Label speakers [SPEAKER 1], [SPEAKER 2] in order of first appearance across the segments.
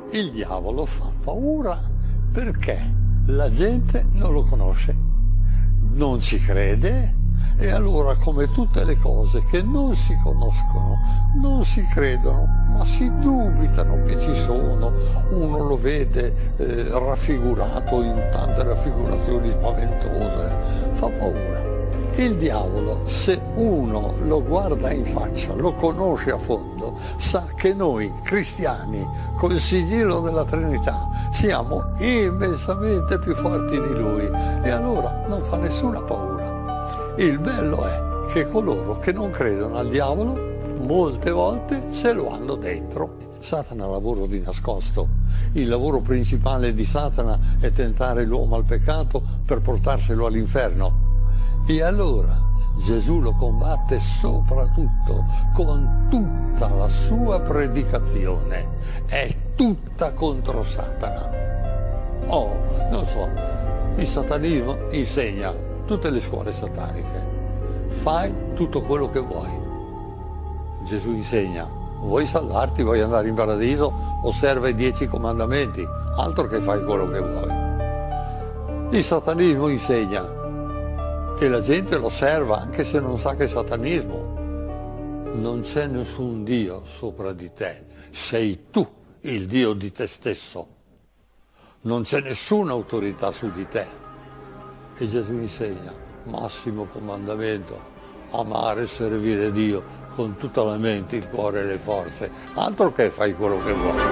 [SPEAKER 1] Il diavolo fa paura perché la gente non lo conosce, non ci crede, e allora, come tutte le cose che non si conoscono, non si credono, ma si dubitano che ci sono. Uno lo vede raffigurato in tante raffigurazioni spaventose, fa paura. Il diavolo, se uno lo guarda in faccia, lo conosce a fondo, sa che noi cristiani, col sigillo della Trinità, siamo immensamente più forti di lui, e allora non fa nessuna paura. Il bello è che coloro che non credono al diavolo molte volte ce lo hanno dentro. Satana lavora di nascosto. Il lavoro principale di Satana è tentare l'uomo al peccato per portarselo all'inferno. E allora Gesù lo combatte soprattutto con tutta la sua predicazione. È tutta contro Satana. Non so, il satanismo insegna, tutte le scuole sataniche, fai tutto quello che vuoi. Gesù insegna, vuoi salvarti, vuoi andare in paradiso, osserva i 10 comandamenti, altro che fai quello che vuoi. Il satanismo insegna, e la gente lo osserva anche se non sa che è satanismo, non c'è nessun Dio sopra di te, sei tu il Dio di te stesso, non c'è nessuna autorità su di te. E Gesù insegna, massimo comandamento, amare e servire Dio con tutta la mente, il cuore e le forze, altro che fai quello che vuoi.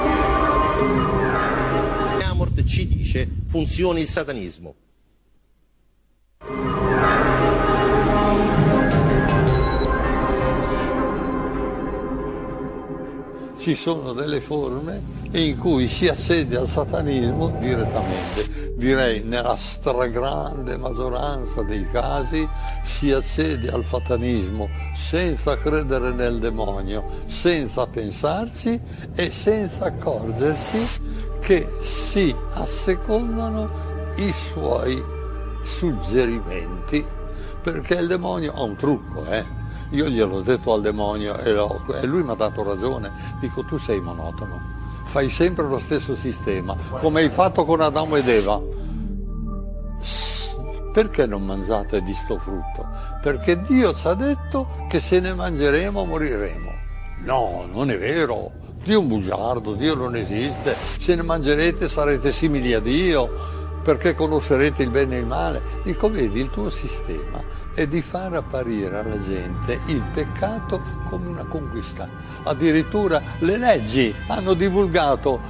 [SPEAKER 2] Amort ci dice funzioni il satanismo.
[SPEAKER 1] Ci sono delle forme in cui si accede al satanismo direttamente, direi nella stragrande maggioranza dei casi si accede al satanismo senza credere nel demonio, senza pensarci e senza accorgersi che si assecondano i suoi suggerimenti, perché il demonio ha un trucco, Io gliel'ho detto al demonio e lui mi ha dato ragione. Dico, tu sei monotono, fai sempre lo stesso sistema, come hai fatto con Adamo ed Eva. Perché non mangiate di sto frutto? Perché Dio ci ha detto che se ne mangeremo moriremo. No, non è vero. Dio è un bugiardo, Dio non esiste. Se ne mangerete sarete simili a Dio, perché conoscerete il bene e il male. Dico, vedi, il tuo sistema è di far apparire alla gente il peccato come una conquista. Addirittura le leggi hanno divulgato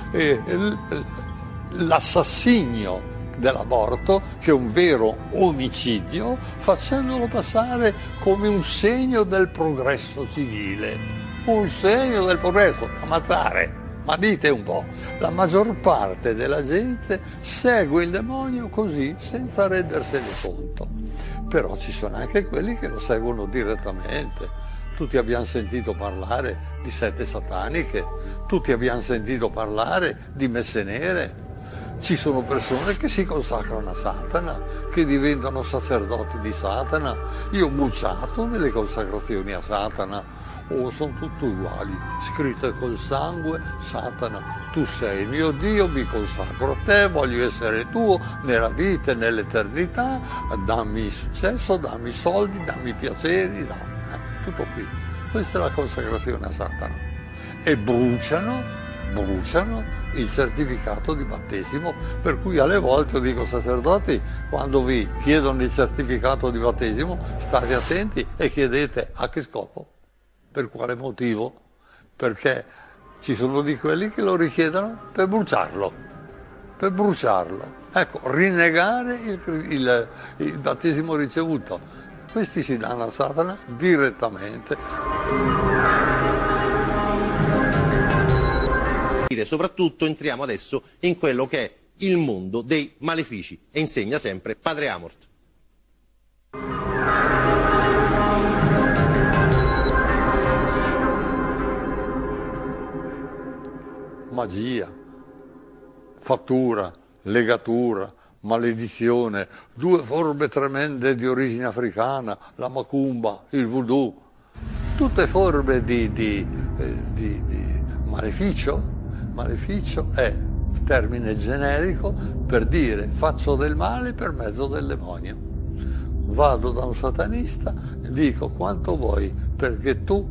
[SPEAKER 1] l'assassinio dell'aborto, che è un vero omicidio, facendolo passare come un segno del progresso civile. Un segno del progresso, ammazzare. Ma dite un po', la maggior parte della gente segue il demonio così, senza rendersene conto. Però ci sono anche quelli che lo seguono direttamente. Tutti abbiamo sentito parlare di sette sataniche, tutti abbiamo sentito parlare di messe nere. Ci sono persone che si consacrano a Satana, che diventano sacerdoti di Satana. Io ho bucciato nelle consacrazioni a Satana. Sono tutti uguali, scritte col sangue, Satana, tu sei mio Dio, mi consacro a te, voglio essere tuo nella vita e nell'eternità, dammi successo, dammi soldi, dammi piaceri, tutto qui. Questa è la consacrazione a Satana. E bruciano il certificato di battesimo, per cui alle volte dico, sacerdoti, quando vi chiedono il certificato di battesimo, state attenti e chiedete a che scopo. Per quale motivo? Perché ci sono di quelli che lo richiedono per bruciarlo. Ecco, rinnegare il battesimo ricevuto. Questi si danno a Satana direttamente.
[SPEAKER 2] Soprattutto entriamo adesso in quello che è il mondo dei malefici, e insegna sempre Padre Amort.
[SPEAKER 1] Magia, fattura, legatura, maledizione, due forme tremende di origine africana, la macumba, il voodoo, tutte forme di maleficio, Maleficio è un termine generico per dire faccio del male per mezzo del demonio. Vado da un satanista e dico quanto vuoi perché tu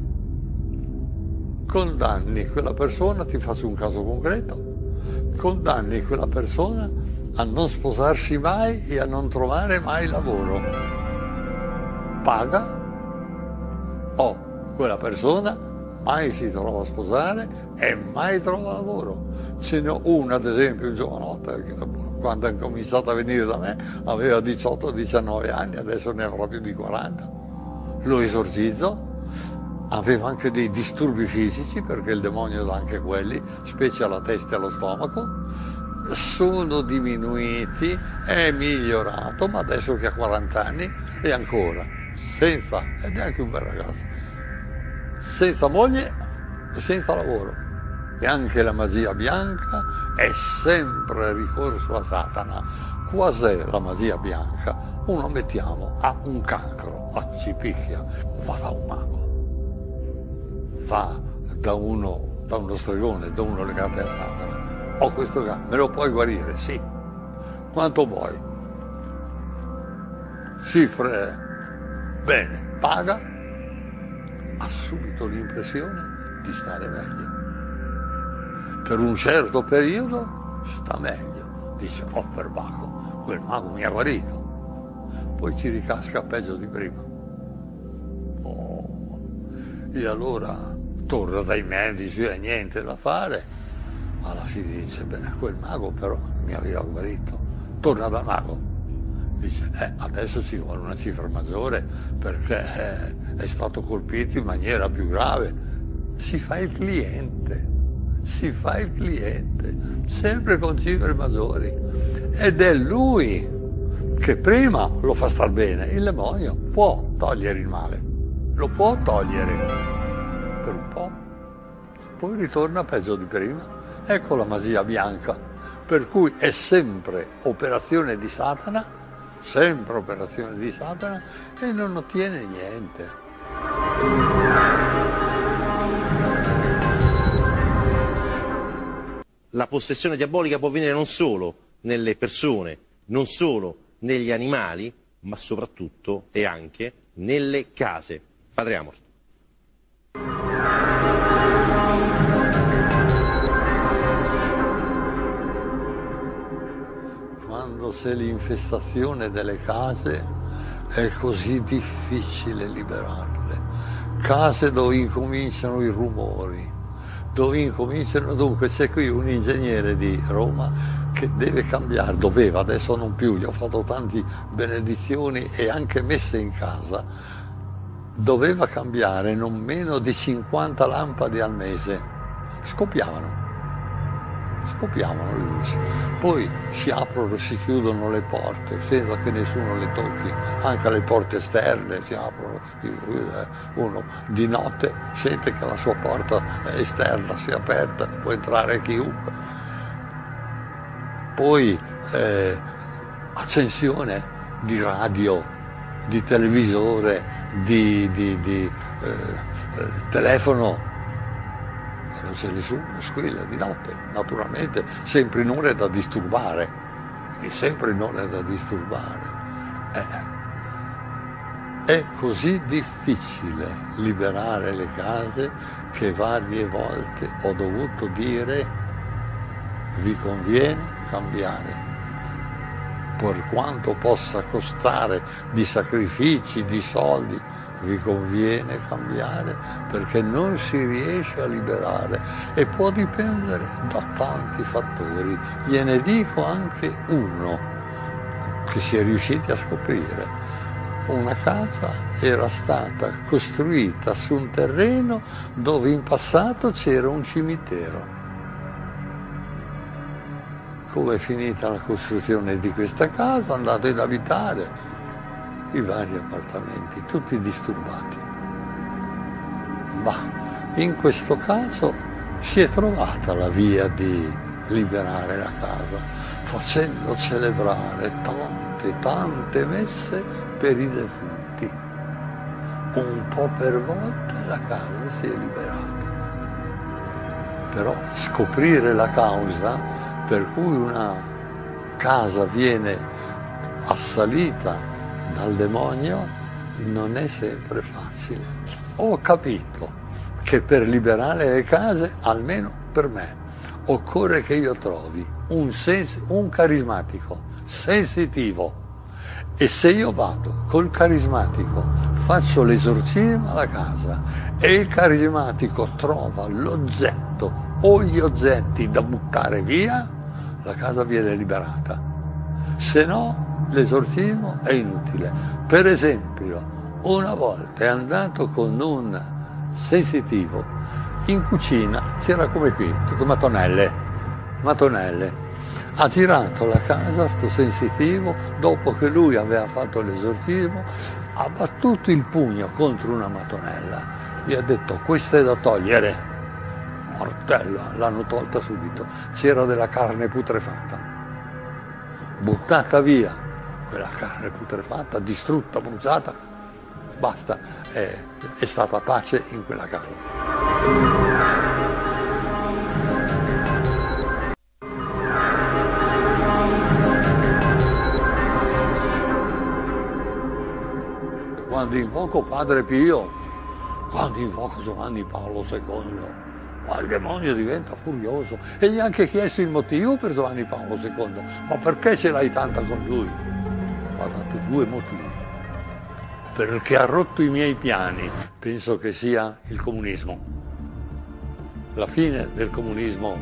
[SPEAKER 1] condanni quella persona, ti faccio un caso concreto, condanni quella persona a non sposarsi mai e a non trovare mai lavoro. Paga, o quella persona mai si trova a sposare e mai trova lavoro. Ce n'è una, ad esempio, un giovanotta che quando è cominciato a venire da me aveva 18-19 anni, adesso ne avrà più di 40. Lo esorcizzo, aveva anche dei disturbi fisici, perché il demonio dà anche quelli, specie alla testa e allo stomaco. Sono diminuiti, è migliorato, ma adesso che ha 40 anni è ancora senza, ed è anche un bel ragazzo, senza moglie e senza lavoro. E anche la magia bianca è sempre ricorso a Satana. Cos'è la magia bianca? Uno, mettiamo, ha un cancro, ci picchia, va da un mago, va da uno stregone, da uno legato a Satana. Ho questo cancro, me lo puoi guarire? Sì. Quanto vuoi? Cifre, bene, paga, ha subito l'impressione di stare meglio. Per un certo periodo sta meglio, dice, oh perbacco, quel mago mi ha guarito. Poi ci ricasca peggio di prima. Oh. E allora torna dai medici e niente da fare. Alla fine dice, beh, quel mago però mi aveva guarito. Torna dal mago. Dice, adesso ci vuole una cifra maggiore perché è stato colpito in maniera più grave. Si fa il cliente. Si fa il cliente, sempre con cifre maggiori. Ed è lui che prima lo fa star bene. Il demonio può togliere il male, lo può togliere per un po', poi ritorna peggio di prima. Ecco la magia bianca, per cui è sempre operazione di Satana, sempre operazione di Satana, e non ottiene niente.
[SPEAKER 2] La possessione diabolica può avvenire non solo nelle persone, non solo negli animali, ma soprattutto e anche nelle case. Padre Amor.
[SPEAKER 1] Quando c'è l'infestazione delle case è così difficile liberarle. Case dove incominciano i rumori, dove incominciano, dunque c'è qui un ingegnere di Roma che deve cambiare, doveva, adesso non più, gli ho fatto tante benedizioni e anche messe in casa, doveva cambiare non meno di 50 lampade al mese, scoppiavano le luci, poi si aprono e si chiudono le porte senza che nessuno le tocchi, anche le porte esterne si aprono, uno di notte sente che la sua porta esterna si è aperta, può entrare chiunque. Poi accensione di radio, di televisore, di telefono, non c'è nessuno, squilla di notte, naturalmente, sempre in ore da disturbare, È così difficile liberare le case che varie volte ho dovuto dire vi conviene cambiare, per quanto possa costare di sacrifici, di soldi, vi conviene cambiare perché non si riesce a liberare e può dipendere da tanti fattori. Gliene dico anche uno che si è riusciti a scoprire. Una casa era stata costruita su un terreno dove in passato c'era un cimitero. Come è finita la costruzione di questa casa? Andate ad abitare i vari appartamenti, tutti disturbati. Ma in questo caso si è trovata la via di liberare la casa, facendo celebrare tante messe per i defunti. Un po' per volta la casa si è liberata. Però scoprire la causa per cui una casa viene assalita dal demonio non è sempre facile. Ho capito che per liberare le case, almeno per me, occorre che io trovi un carismatico sensitivo, e se io vado col carismatico, faccio l'esorcismo alla casa e il carismatico trova l'oggetto o gli oggetti da buttare via, la casa viene liberata. Se no, l'esorcismo è inutile. Per esempio, una volta è andato con un sensitivo in cucina, c'era come qui, tutte mattonelle. Ha girato la casa, sto sensitivo, dopo che lui aveva fatto l'esorcismo, ha battuto il pugno contro una mattonella, gli ha detto: questa è da togliere. Martello, l'hanno tolta subito, c'era della carne putrefatta, buttata via, quella carne putrefatta, distrutta, bruciata, basta, è stata pace in quella casa. Quando invoco Padre Pio, quando invoco Giovanni Paolo II, il demonio diventa furioso. E gli ha anche chiesto il motivo per Giovanni Paolo II. Ma perché ce l'hai tanta con lui? Mi ha dato 2 motivi. Perché ha rotto i miei piani. Penso che sia il comunismo. La fine del comunismo,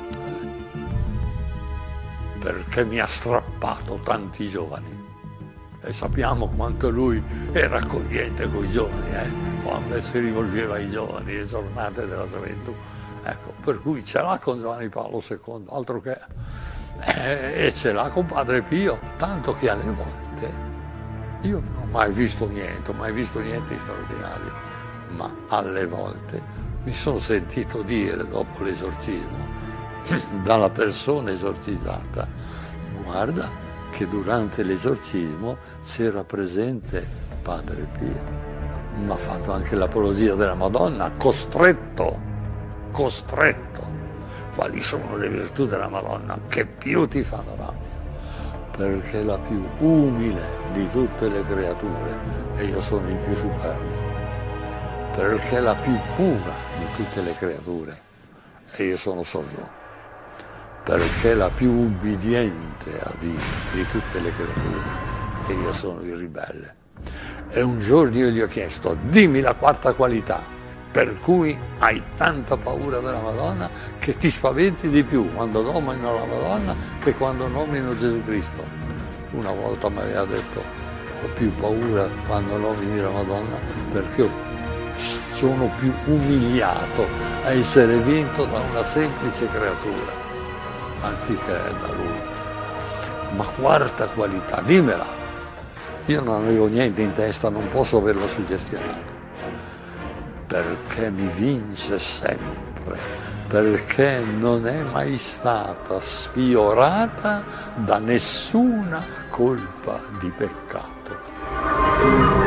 [SPEAKER 1] perché mi ha strappato tanti giovani. E sappiamo quanto lui era accogliente con i giovani, quando si rivolgeva ai giovani, le giornate della gioventù. Ecco, per cui ce l'ha con Giovanni Paolo II, altro che... e ce l'ha con Padre Pio, tanto che alle volte io non ho mai visto niente di straordinario, ma alle volte mi sono sentito dire, dopo l'esorcismo, dalla persona esorcizzata: guarda che durante l'esorcismo c'era presente Padre Pio, mi ha fatto anche l'apologia della Madonna, costretto. Quali sono le virtù della Madonna che più ti fanno rabbia? Perché è la più umile di tutte le creature e io sono il più superbo. Perché è la più pura di tutte le creature e io sono solo. Perché è la più ubbidiente a Dio di tutte le creature e io sono il ribelle. E un giorno io gli ho chiesto: dimmi la quarta qualità per cui hai tanta paura della Madonna che ti spaventi di più quando nomino la Madonna che quando nomino Gesù Cristo. Una volta mi aveva detto: ho più paura quando nomini la Madonna perché sono più umiliato a essere vinto da una semplice creatura anziché da lui. Ma quarta qualità, dimmela. Io non avevo niente in testa, non posso averla suggestionata. Perché mi vince sempre, perché non è mai stata sfiorata da nessuna colpa di peccato.